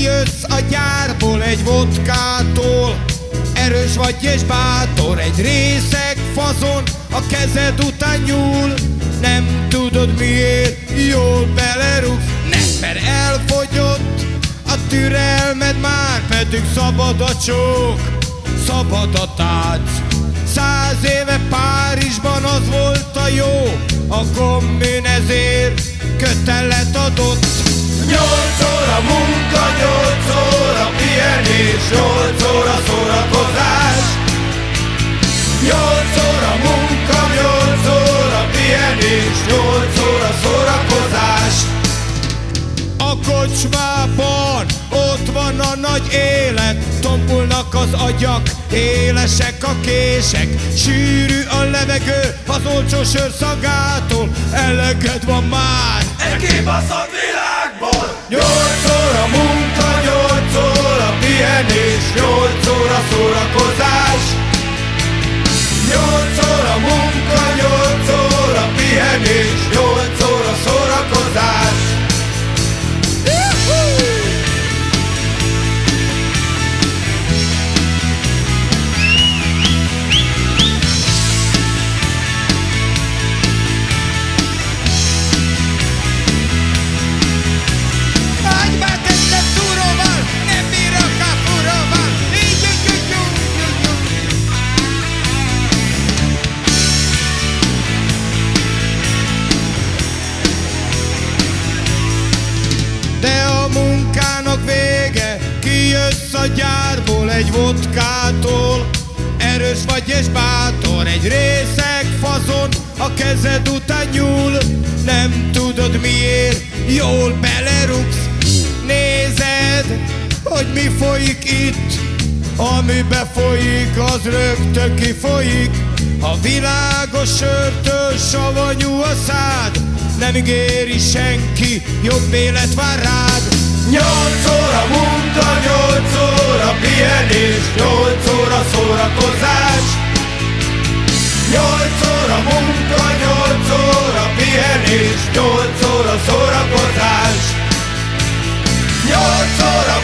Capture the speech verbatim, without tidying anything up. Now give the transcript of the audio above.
Kijössz a gyárból egy vodkától, erős vagy és bátor, egy részeg fazon a kezed után nyúl. Nem tudod miért, jól belerúgsz, ne, mert elfogyott a türelmed már, pedig szabad a csók, szabad a tánc. Száz éve Párizsban az volt a jó, a kommun ezért kötelet adott. Nyolc óra munka, nyolc óra pihenés, nyolc óra szórakozás. Nyolc óra munka, nyolc óra pihenés, nyolc óra szórakozás. A kocsmában ott van a nagy élet, tompulnak az agyak, élesek a kések, sűrű a levegő az olcsó sör szagától, eleged van már egy kibaszott világból. Nyolc óra munka, nyolc óra pihenés, nyolc óra szórakozás. Nyolc óra munka, nyolc óra pihenés, nyolc óra szórakozás. De a munkának vége, kijössz a gyárból egy vodkától, erős vagy és bátor, egy részeg fazon a kezed után nyúl. Nem tudod miért, jól belerugsz, nézed, hogy mi folyik itt. Ami befolyik, az rögtön kifolyik. A világos sörtől savanyú a szád, nem ígéri senki, jobb élet vár rád. Nyolc óra munka, nyolc óra pihenés, nyolc óra szórakozás. Nyolc óra munka, nyolc óra pihenés, nyolc óra szórakozás. Nyolc óra